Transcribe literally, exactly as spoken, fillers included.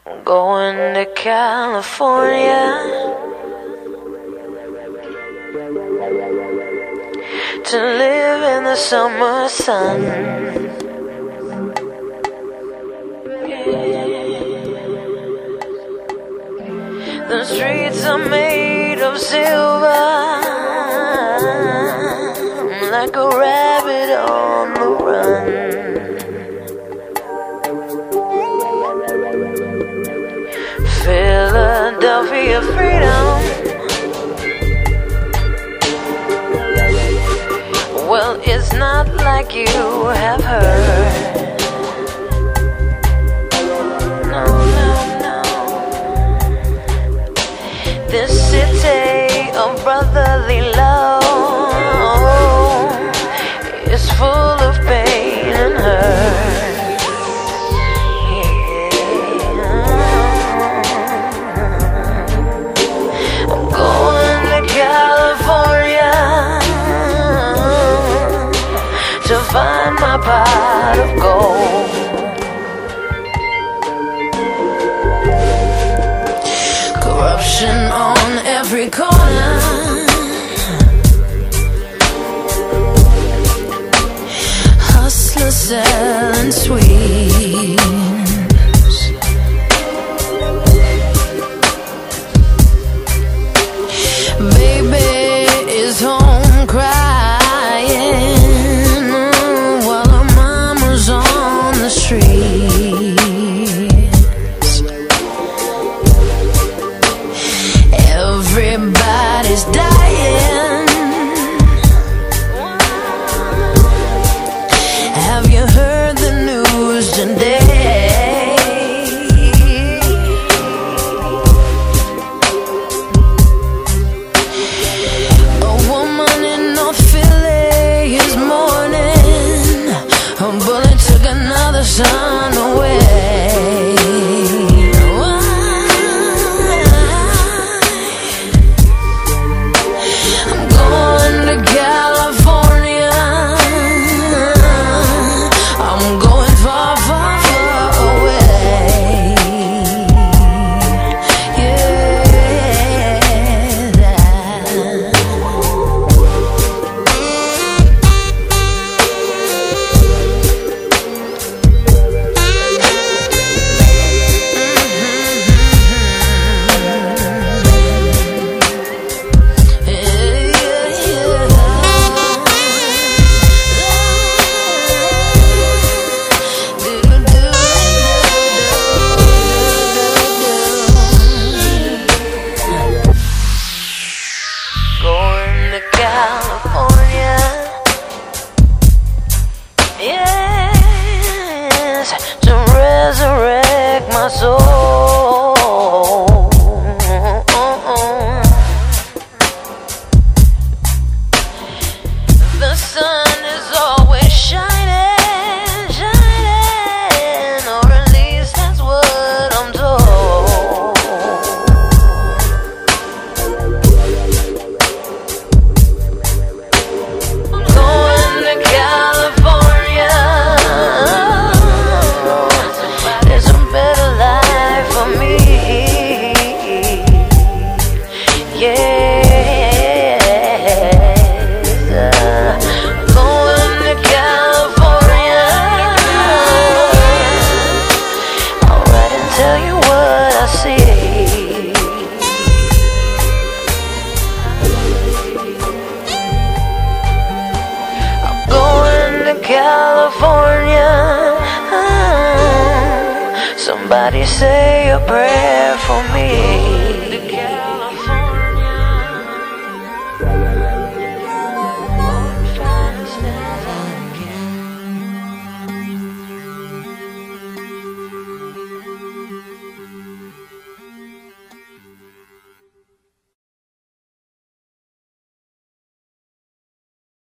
I'm going to California to live in the summer sun. The streets are made of silver, like a rabbit on the run. Philadelphia freedom, well, it's not like you have heard. No, no, no. This city of brotherly love is full of pain and hurt. To find my pot of gold. Corruption on every corner, hustlers selling sweets, baby is home crying while her mama's on the streets. Everybody's dying. Have you heard the news today? A woman in North Philly is mourning. A bullet took another son away. I'm going to California. I'm going far, far, far away. Going to California, yes, to resurrect my soul. The sun is always shining, shining, or at least that's what I'm told. Going to California, there's a better life for me. Yes, going to California. I'll write and tell you what I see. Going to California. Somebody say a prayer for me.